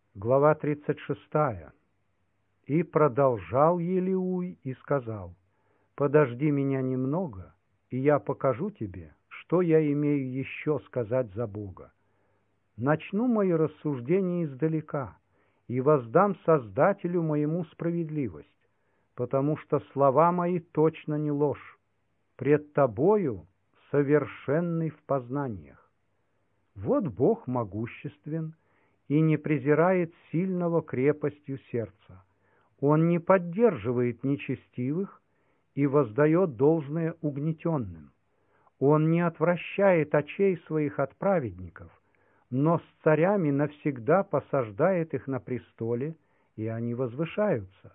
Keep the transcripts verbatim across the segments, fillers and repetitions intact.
Глава тридцать шестая. «И продолжал Елиуй и сказал: подожди меня немного, и я покажу тебе, что я имею еще сказать за Бога. Начну мои рассуждения издалека и воздам Создателю моему справедливость, потому что слова мои точно не ложь, пред тобою совершенный в познаниях. Вот Бог могуществен и не презирает сильного крепостью сердца. Он не поддерживает нечестивых и воздает должное угнетенным. Он не отвращает очей своих от праведников, но с царями навсегда посаждает их на престоле, и они возвышаются.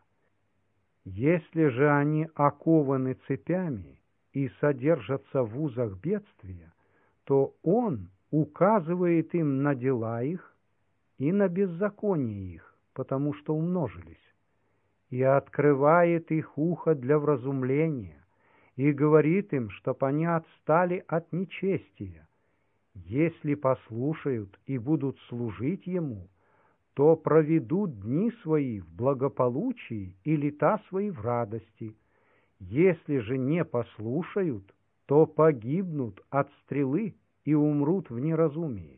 Если же они окованы цепями и содержатся в узах бедствия, то Он указывает им на дела их и на беззаконие их, потому что умножились, и открывает их ухо для вразумления, и говорит им, чтоб они отстали от нечестия. Если послушают и будут служить Ему, то проведут дни свои в благополучии и лета свои в радости. Если же не послушают, то погибнут от стрелы и умрут в неразумии.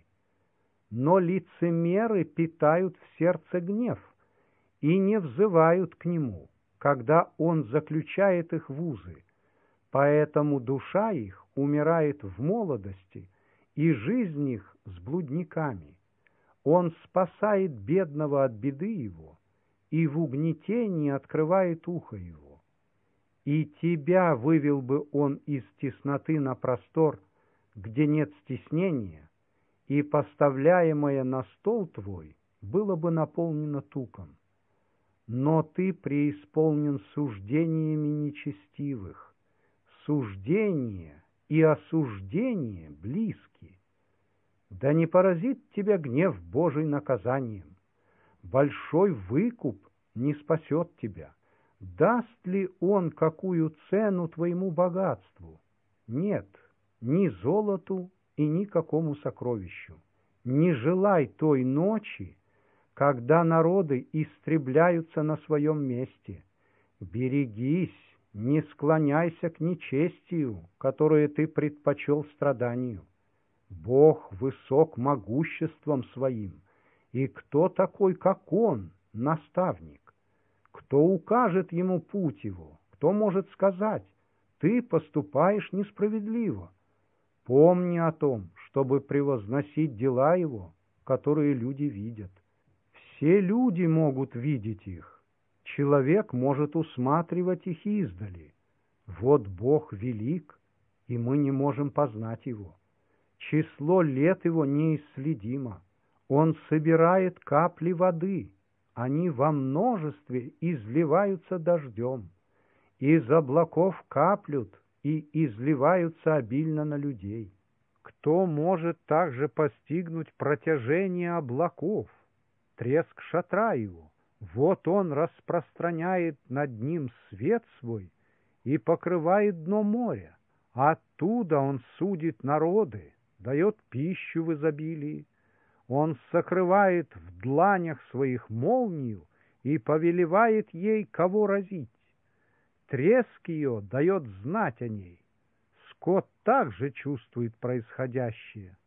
Но лицемеры питают в сердце гнев и не взывают к Нему, когда Он заключает их в узы. Поэтому душа их умирает в молодости, и жизнь их с блудниками. Он спасает бедного от беды его, и в угнетении открывает ухо его. И тебя вывел бы Он из тесноты на простор, где нет стеснения, и поставляемое на стол твой было бы наполнено туком. Но ты преисполнен суждениями нечестивых. Суждение и осуждение близки. Да не поразит тебя гнев Божий наказанием. Большой выкуп не спасет тебя. Даст ли Он какую цену твоему богатству? Нет, ни золоту и ни какому сокровищу. Не желай той ночи, когда народы истребляются на своем месте. Берегись, не склоняйся к нечестию, которое ты предпочел страданию. Бог высок могуществом своим, и кто такой, как Он, наставник? Кто укажет ему путь его? Кто может сказать: ты поступаешь несправедливо? Помни о том, чтобы превозносить дела его, которые люди видят. Все люди могут видеть их. Человек может усматривать их издали. Вот Бог велик, и мы не можем познать Его. Число лет Его неисследимо. Он собирает капли воды, они во множестве изливаются дождем. Из облаков каплют и изливаются обильно на людей. Кто может также постигнуть протяжение облаков, треск шатра Его? Вот Он распространяет над ним свет свой и покрывает дно моря. Оттуда Он судит народы, дает пищу в изобилии. Он сокрывает в дланях своих молнию и повелевает ей, кого разить. Треск ее дает знать о ней. Скот также чувствует происходящее.